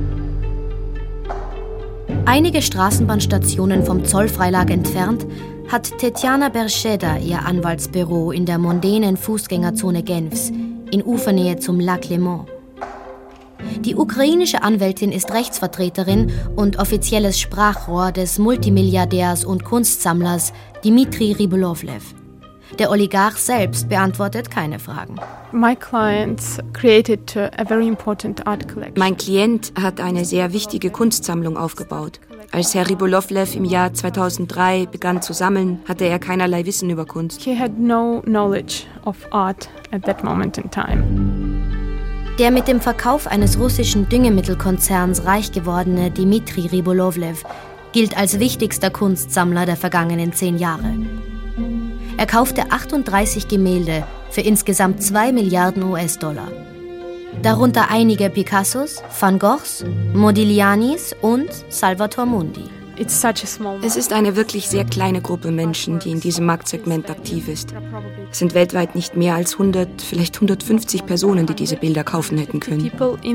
Einige Straßenbahnstationen vom Zollfreilager entfernt hat Tetjana Bercheda ihr Anwaltsbüro in der mondänen Fußgängerzone Genfs, in Ufernähe zum Lac Léman. Die ukrainische Anwältin ist Rechtsvertreterin und offizielles Sprachrohr des Multimilliardärs und Kunstsammlers Dmitri Rybolovlev. Der Oligarch selbst beantwortet keine Fragen. My client created a very important art collection. Mein Klient hat eine sehr wichtige Kunstsammlung aufgebaut. Als Herr Rybolovlev im Jahr zweitausenddrei begann zu sammeln, hatte er keinerlei Wissen über Kunst. He had no knowledge of art at that moment in time. Der mit dem Verkauf eines russischen Düngemittelkonzerns reich gewordene Dmitri Rybolovlev gilt als wichtigster Kunstsammler der vergangenen zehn Jahre. Er kaufte achtunddreißig Gemälde für insgesamt zwei Milliarden U S-Dollar. Darunter einige Picassos, Van Goghs, Modiglianis und Salvator Mundi. Es ist eine wirklich sehr kleine Gruppe Menschen, die in diesem Marktsegment aktiv ist. Es sind weltweit nicht mehr als hundert, vielleicht hundertfünfzig Personen, die diese Bilder kaufen hätten können.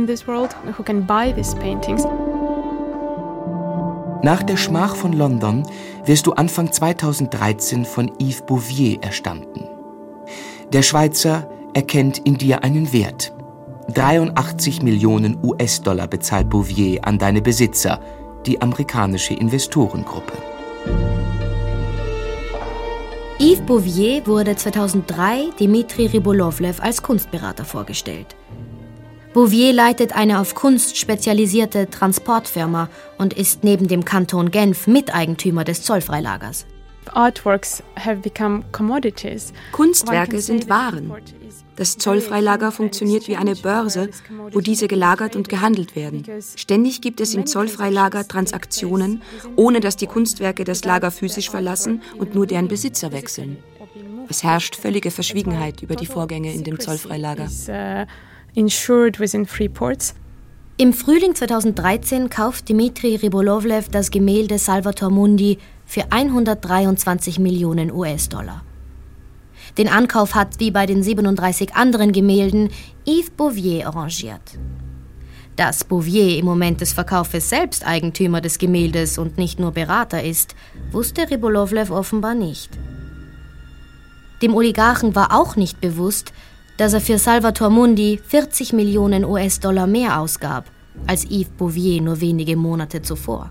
Nach der Schmach von London wirst du Anfang zweitausenddreizehn von Yves Bouvier erstanden. Der Schweizer erkennt in dir einen Wert. dreiundachtzig Millionen U S-Dollar bezahlt Bouvier an deine Besitzer, die amerikanische Investorengruppe. Yves Bouvier wurde zweitausenddrei Dmitri Rybolovlev als Kunstberater vorgestellt. Bouvier leitet eine auf Kunst spezialisierte Transportfirma und ist neben dem Kanton Genf Miteigentümer des Zollfreilagers. Artworks have become commodities. Kunstwerke sind Waren. Das Zollfreilager funktioniert wie eine Börse, wo diese gelagert und gehandelt werden. Ständig gibt es im Zollfreilager Transaktionen, ohne dass die Kunstwerke das Lager physisch verlassen und nur deren Besitzer wechseln. Es herrscht völlige Verschwiegenheit über die Vorgänge in dem Zollfreilager. Im Frühling zweitausenddreizehn kauft Dmitri Rybolovlev das Gemälde Salvator Mundi für hundertdreiundzwanzig Millionen U S-Dollar. Den Ankauf hat, wie bei den siebenunddreißig anderen Gemälden, Yves Bouvier arrangiert. Dass Bouvier im Moment des Verkaufes selbst Eigentümer des Gemäldes und nicht nur Berater ist, wusste Rybolovlev offenbar nicht. Dem Oligarchen war auch nicht bewusst, dass er für Salvator Mundi vierzig Millionen U S-Dollar mehr ausgab als Yves Bouvier nur wenige Monate zuvor.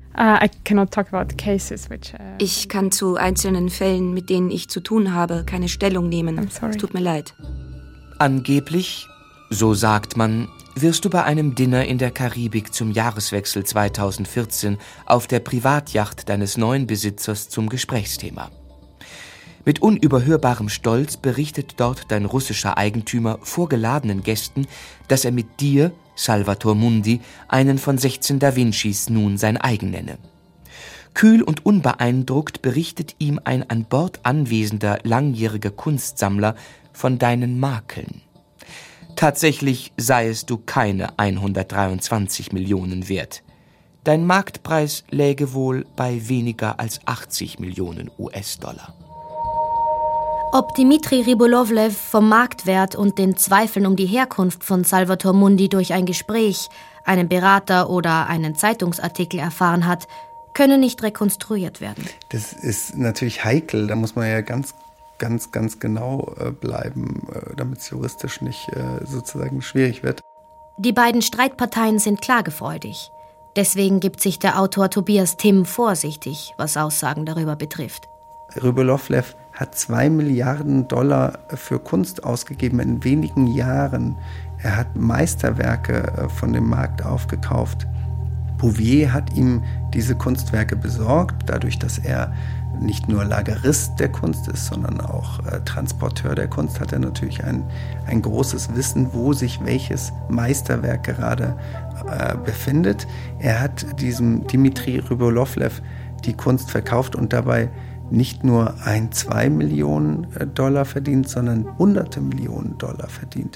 Ich kann zu einzelnen Fällen, mit denen ich zu tun habe, keine Stellung nehmen. Es tut mir leid. Angeblich, so sagt man, wirst du bei einem Dinner in der Karibik zum Jahreswechsel zweitausendvierzehn auf der Privatjacht deines neuen Besitzers zum Gesprächsthema. Mit unüberhörbarem Stolz berichtet dort dein russischer Eigentümer vor geladenen Gästen, dass er mit dir, Salvator Mundi, einen von sechzehn Da Vincis nun sein eigen nenne. Kühl und unbeeindruckt berichtet ihm ein an Bord anwesender langjähriger Kunstsammler von deinen Makeln. Tatsächlich seiest du keine hundertdreiundzwanzig Millionen wert. Dein Marktpreis läge wohl bei weniger als achtzig Millionen U S-Dollar. Ob Dmitri Rybolovlev vom Marktwert und den Zweifeln um die Herkunft von Salvator Mundi durch ein Gespräch, einen Berater oder einen Zeitungsartikel erfahren hat, können nicht rekonstruiert werden. Das ist natürlich heikel, da muss man ja ganz, ganz, ganz genau bleiben, damit es juristisch nicht sozusagen schwierig wird. Die beiden Streitparteien sind klagefreudig. Deswegen gibt sich der Autor Tobias Timm vorsichtig, was Aussagen darüber betrifft. Rybolovlev hat zwei Milliarden Dollar für Kunst ausgegeben in wenigen Jahren. Er hat Meisterwerke von dem Markt aufgekauft. Bouvier hat ihm diese Kunstwerke besorgt, dadurch, dass er nicht nur Lagerist der Kunst ist, sondern auch äh, Transporteur der Kunst, hat er natürlich ein, ein großes Wissen, wo sich welches Meisterwerk gerade äh, befindet. Er hat diesem Dmitri Rybolovlev die Kunst verkauft und dabei nicht nur ein, zwei Millionen Dollar verdient, sondern hunderte Millionen Dollar verdient.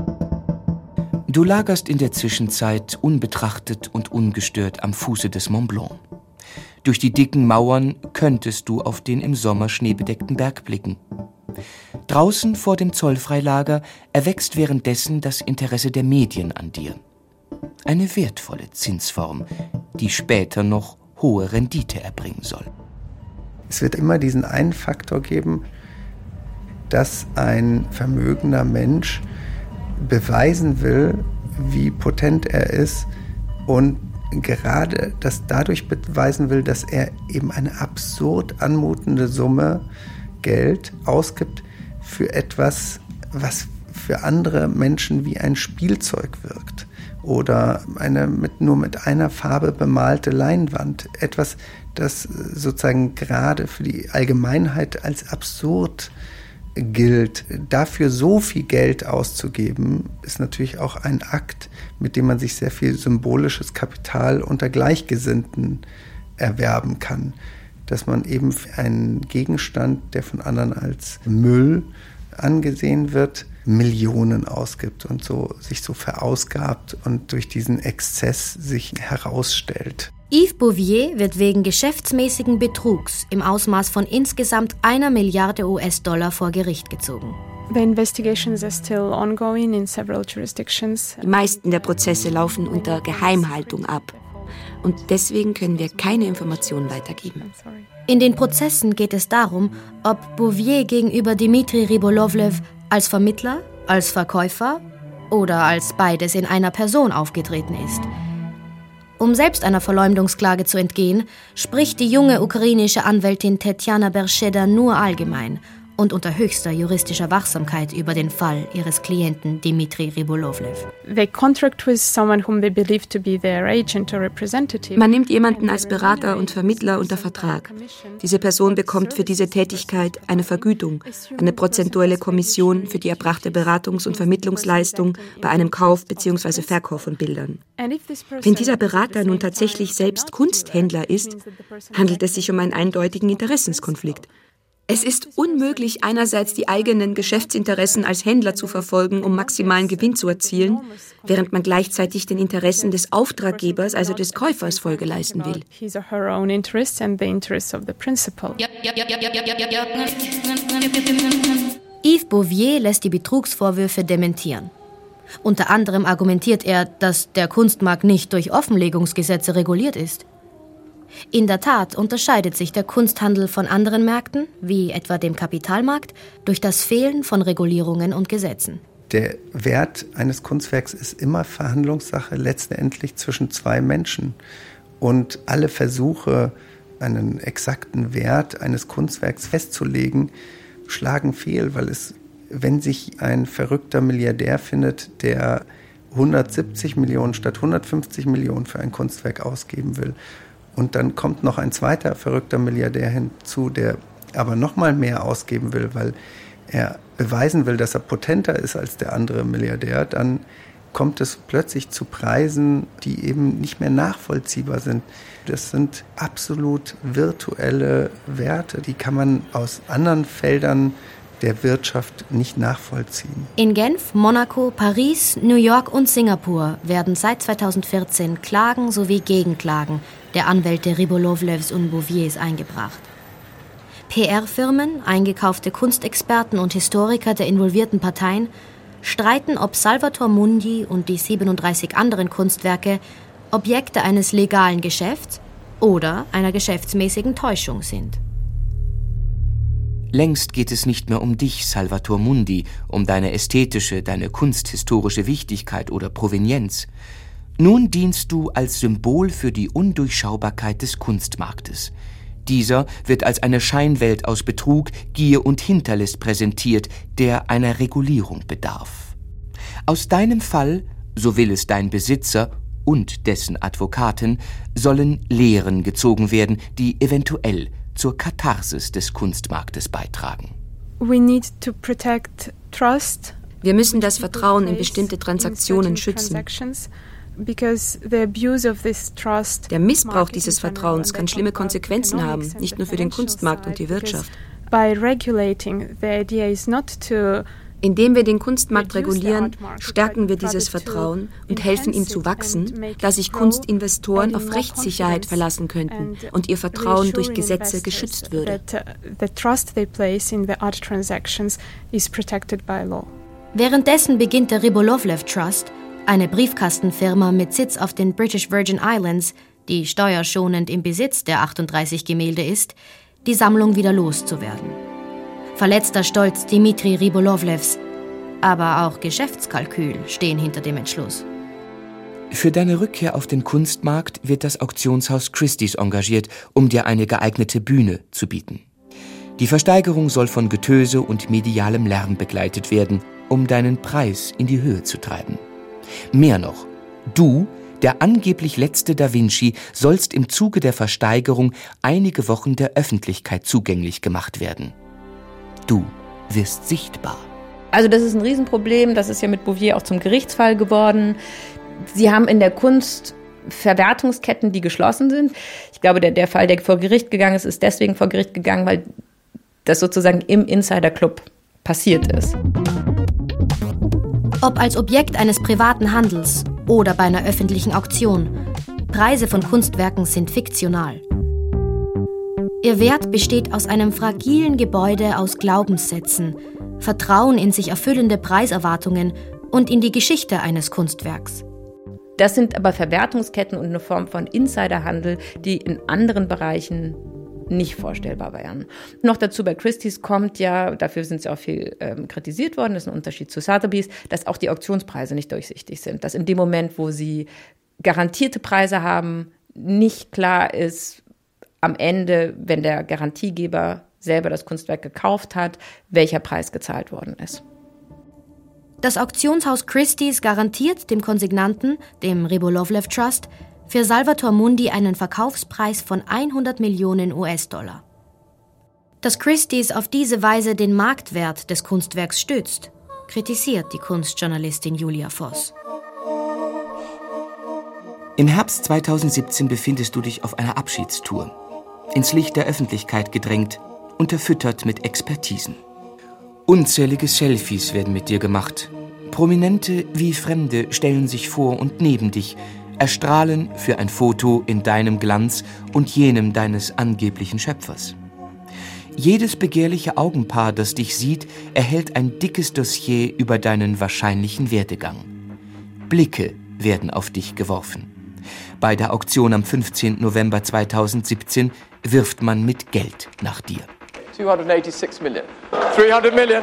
Du lagerst in der Zwischenzeit unbetrachtet und ungestört am Fuße des Mont Blanc. Durch die dicken Mauern könntest du auf den im Sommer schneebedeckten Berg blicken. Draußen vor dem Zollfreilager erwächst währenddessen das Interesse der Medien an dir. Eine wertvolle Zinsform, die später noch hohe Rendite erbringen soll. Es wird immer diesen einen Faktor geben, dass ein vermögender Mensch beweisen will, wie potent er ist und gerade das dadurch beweisen will, dass er eben eine absurd anmutende Summe Geld ausgibt für etwas, was für andere Menschen wie ein Spielzeug wirkt oder eine mit, nur mit einer Farbe bemalte Leinwand. Etwas, das sozusagen gerade für die Allgemeinheit als absurd gilt. Dafür so viel Geld auszugeben, ist natürlich auch ein Akt, mit dem man sich sehr viel symbolisches Kapital unter Gleichgesinnten erwerben kann. Dass man eben für einen Gegenstand, der von anderen als Müll angesehen wird, Millionen ausgibt und so sich so verausgabt und durch diesen Exzess sich herausstellt. Yves Bouvier wird wegen geschäftsmäßigen Betrugs im Ausmaß von insgesamt einer Milliarde U S-Dollar vor Gericht gezogen. The investigations are still ongoing in several jurisdictions. Die meisten der Prozesse laufen unter Geheimhaltung ab. Und deswegen können wir keine Informationen weitergeben. In den Prozessen geht es darum, ob Bouvier gegenüber Dmitri Rybolovlev als Vermittler, als Verkäufer oder als beides in einer Person aufgetreten ist. Um selbst einer Verleumdungsklage zu entgehen, spricht die junge ukrainische Anwältin Tetjana Berscheda nur allgemein und unter höchster juristischer Wachsamkeit über den Fall ihres Klienten Dmitri Rybolovlev. Man nimmt jemanden als Berater und Vermittler unter Vertrag. Diese Person bekommt für diese Tätigkeit eine Vergütung, eine prozentuelle Kommission für die erbrachte Beratungs- und Vermittlungsleistung bei einem Kauf bzw. Verkauf von Bildern. Wenn dieser Berater nun tatsächlich selbst Kunsthändler ist, handelt es sich um einen eindeutigen Interessenskonflikt. Es ist unmöglich, einerseits die eigenen Geschäftsinteressen als Händler zu verfolgen, um maximalen Gewinn zu erzielen, während man gleichzeitig den Interessen des Auftraggebers, also des Käufers, Folge leisten will. Yves Bouvier lässt die Betrugsvorwürfe dementieren. Unter anderem argumentiert er, dass der Kunstmarkt nicht durch Offenlegungsgesetze reguliert ist. In der Tat unterscheidet sich der Kunsthandel von anderen Märkten, wie etwa dem Kapitalmarkt, durch das Fehlen von Regulierungen und Gesetzen. Der Wert eines Kunstwerks ist immer Verhandlungssache letztendlich zwischen zwei Menschen. Und alle Versuche, einen exakten Wert eines Kunstwerks festzulegen, schlagen fehl, weil es, wenn sich ein verrückter Milliardär findet, der hundertsiebzig Millionen statt hundertfünfzig Millionen für ein Kunstwerk ausgeben will, und dann kommt noch ein zweiter verrückter Milliardär hinzu, der aber noch mal mehr ausgeben will, weil er beweisen will, dass er potenter ist als der andere Milliardär, dann kommt es plötzlich zu Preisen, die eben nicht mehr nachvollziehbar sind. Das sind absolut virtuelle Werte, die kann man aus anderen Feldern der Wirtschaft nicht nachvollziehen. In Genf, Monaco, Paris, New York und Singapur werden seit zweitausendvierzehn Klagen sowie Gegenklagen der Anwälte Rybolovlevs und Bouviers eingebracht. P R-Firmen, eingekaufte Kunstexperten und Historiker der involvierten Parteien streiten, ob Salvator Mundi und die siebenunddreißig anderen Kunstwerke Objekte eines legalen Geschäfts oder einer geschäftsmäßigen Täuschung sind. Längst geht es nicht mehr um dich, Salvator Mundi, um deine ästhetische, deine kunsthistorische Wichtigkeit oder Provenienz. Nun dienst du als Symbol für die Undurchschaubarkeit des Kunstmarktes. Dieser wird als eine Scheinwelt aus Betrug, Gier und Hinterlist präsentiert, der einer Regulierung bedarf. Aus deinem Fall, so will es dein Besitzer und dessen Advokaten, sollen Lehren gezogen werden, die eventuell zur Katharsis des Kunstmarktes beitragen. We need to protect trust. Wir müssen das Vertrauen in bestimmte Transaktionen schützen. Der Missbrauch dieses Vertrauens kann schlimme Konsequenzen haben, nicht nur für den Kunstmarkt und die Wirtschaft. Indem wir den Kunstmarkt regulieren, stärken wir dieses Vertrauen und helfen ihm zu wachsen, da sich Kunstinvestoren auf Rechtssicherheit verlassen könnten und ihr Vertrauen durch Gesetze geschützt würde. Währenddessen beginnt der Rybolovlev Trust, eine Briefkastenfirma mit Sitz auf den British Virgin Islands, die steuerschonend im Besitz der achtunddreißig Gemälde ist, die Sammlung wieder loszuwerden. Verletzter Stolz Dimitri Rybolovlevs, aber auch Geschäftskalkül stehen hinter dem Entschluss. Für deine Rückkehr auf den Kunstmarkt wird das Auktionshaus Christie's engagiert, um dir eine geeignete Bühne zu bieten. Die Versteigerung soll von Getöse und medialem Lärm begleitet werden, um deinen Preis in die Höhe zu treiben. Mehr noch, du, der angeblich letzte Da Vinci, sollst im Zuge der Versteigerung einige Wochen der Öffentlichkeit zugänglich gemacht werden. Du wirst sichtbar. Also das ist ein Riesenproblem, das ist ja mit Bouvier auch zum Gerichtsfall geworden. Sie haben in der Kunst Verwertungsketten, die geschlossen sind. Ich glaube, der, der Fall, der vor Gericht gegangen ist, ist deswegen vor Gericht gegangen, weil das sozusagen im Insider-Club passiert ist. Ob als Objekt eines privaten Handels oder bei einer öffentlichen Auktion, Preise von Kunstwerken sind fiktional. Ihr Wert besteht aus einem fragilen Gebäude aus Glaubenssätzen, Vertrauen in sich erfüllende Preiserwartungen und in die Geschichte eines Kunstwerks. Das sind aber Verwertungsketten und eine Form von Insiderhandel, die in anderen Bereichen nicht vorstellbar wären. Noch dazu bei Christie's kommt ja, dafür sind sie auch viel ähm, kritisiert worden, das ist ein Unterschied zu Sotheby's, dass auch die Auktionspreise nicht durchsichtig sind. Dass in dem Moment, wo sie garantierte Preise haben, nicht klar ist, am Ende, wenn der Garantiegeber selber das Kunstwerk gekauft hat, welcher Preis gezahlt worden ist. Das Auktionshaus Christie's garantiert dem Konsignanten, dem Rybolovlev Trust, für Salvator Mundi einen Verkaufspreis von hundert Millionen U S-Dollar. Dass Christie's auf diese Weise den Marktwert des Kunstwerks stützt, kritisiert die Kunstjournalistin Julia Voss. Im Herbst zweitausendsiebzehn befindest du dich auf einer Abschiedstour. Ins Licht der Öffentlichkeit gedrängt, unterfüttert mit Expertisen. Unzählige Selfies werden mit dir gemacht. Prominente wie Fremde stellen sich vor und neben dich, erstrahlen für ein Foto in deinem Glanz und jenem deines angeblichen Schöpfers. Jedes begehrliche Augenpaar, das dich sieht, erhält ein dickes Dossier über deinen wahrscheinlichen Werdegang. Blicke werden auf dich geworfen. Bei der Auktion am fünfzehnten November zweitausendsiebzehn wirft man mit Geld nach dir. zweihundertsechsundachtzig Millionen. dreihundert Millionen.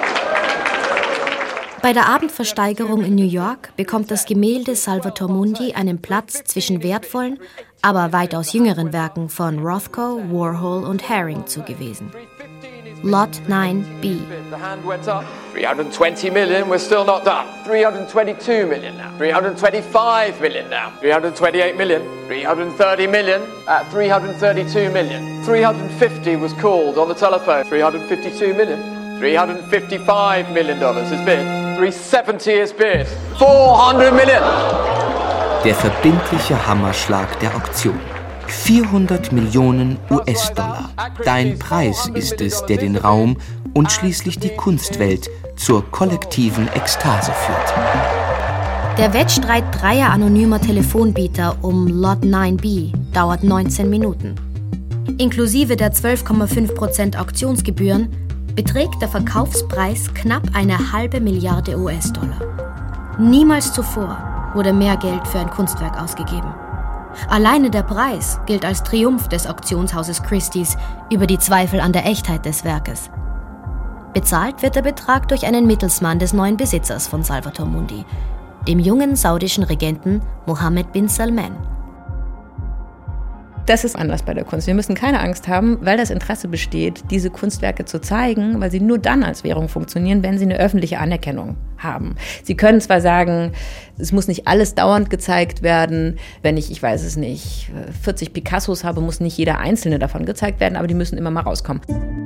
Bei der Abendversteigerung in New York bekommt das Gemälde Salvator Mundi einen Platz zwischen wertvollen, aber weitaus jüngeren Werken von Rothko, Warhol und Haring zugewiesen. Lot nine B. The hand went up. three hundred twenty million, we're still not done. three hundred twenty-two million now. three hundred twenty-five million now. three hundred twenty-eight million. three hundred thirty million at three hundred thirty-two million. three hundred fifty was called on the telephone. three hundred fifty-two million. three hundred fifty-five million dollars is bid. three hundred seventy is bid. four hundred million. Der verbindliche Hammerschlag der Auktion. vierhundert Millionen U S-Dollar. Dein Preis ist es, der den Raum und schließlich die Kunstwelt zur kollektiven Ekstase führt. Der Wettstreit dreier anonymer Telefonbieter um Lot nine B dauert neunzehn Minuten. Inklusive der zwölf Komma fünf Prozent Auktionsgebühren beträgt der Verkaufspreis knapp eine halbe Milliarde U S-Dollar. Niemals zuvor wurde mehr Geld für ein Kunstwerk ausgegeben. Alleine der Preis gilt als Triumph des Auktionshauses Christie's über die Zweifel an der Echtheit des Werkes. Bezahlt wird der Betrag durch einen Mittelsmann des neuen Besitzers von Salvator Mundi, dem jungen saudischen Regenten Mohammed bin Salman. Das ist anders bei der Kunst. Wir müssen keine Angst haben, weil das Interesse besteht, diese Kunstwerke zu zeigen, weil sie nur dann als Währung funktionieren, wenn sie eine öffentliche Anerkennung haben. Sie können zwar sagen, es muss nicht alles dauernd gezeigt werden. Wenn ich, ich weiß es nicht, vierzig Picassos habe, muss nicht jeder einzelne davon gezeigt werden, aber die müssen immer mal rauskommen.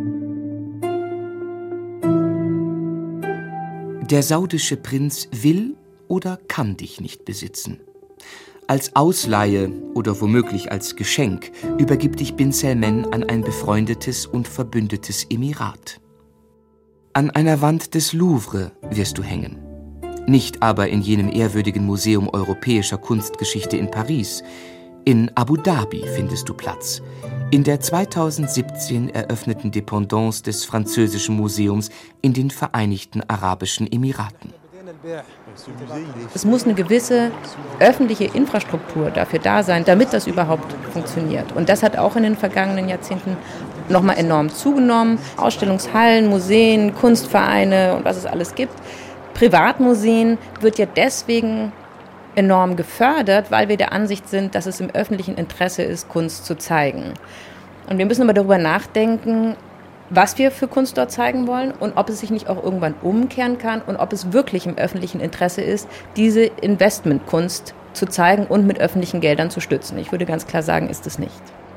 Der saudische Prinz will oder kann dich nicht besitzen. Als Ausleihe oder womöglich als Geschenk übergibt dich bin Salman an ein befreundetes und verbündetes Emirat. An einer Wand des Louvre wirst du hängen. Nicht aber in jenem ehrwürdigen Museum europäischer Kunstgeschichte in Paris. In Abu Dhabi findest du Platz. In der zweitausendsiebzehn eröffneten Dependance des französischen Museums in den Vereinigten Arabischen Emiraten. Es muss eine gewisse öffentliche Infrastruktur dafür da sein, damit das überhaupt funktioniert. Und das hat auch in den vergangenen Jahrzehnten nochmal enorm zugenommen. Ausstellungshallen, Museen, Kunstvereine und was es alles gibt. Privatmuseen wird ja deswegen enorm gefördert, weil wir der Ansicht sind, dass es im öffentlichen Interesse ist, Kunst zu zeigen. Und wir müssen aber darüber nachdenken, was wir für Kunst dort zeigen wollen und ob es sich nicht auch irgendwann umkehren kann und ob es wirklich im öffentlichen Interesse ist, diese Investmentkunst zu zeigen und mit öffentlichen Geldern zu stützen. Ich würde ganz klar sagen, ist es nicht.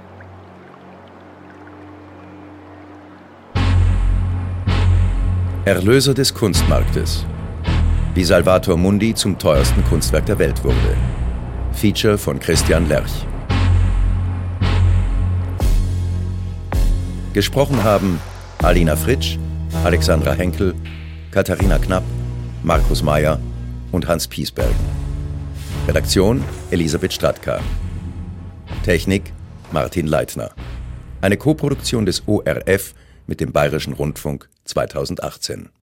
Erlöser des Kunstmarktes. Wie Salvator Mundi zum teuersten Kunstwerk der Welt wurde. Feature von Christian Lerch. Gesprochen haben Alina Fritsch, Alexandra Henkel, Katharina Knapp, Markus Meyer und Hans Piesbergen. Redaktion Elisabeth Stratka. Technik Martin Leitner. Eine Koproduktion des O R F mit dem Bayerischen Rundfunk zweitausendachtzehn.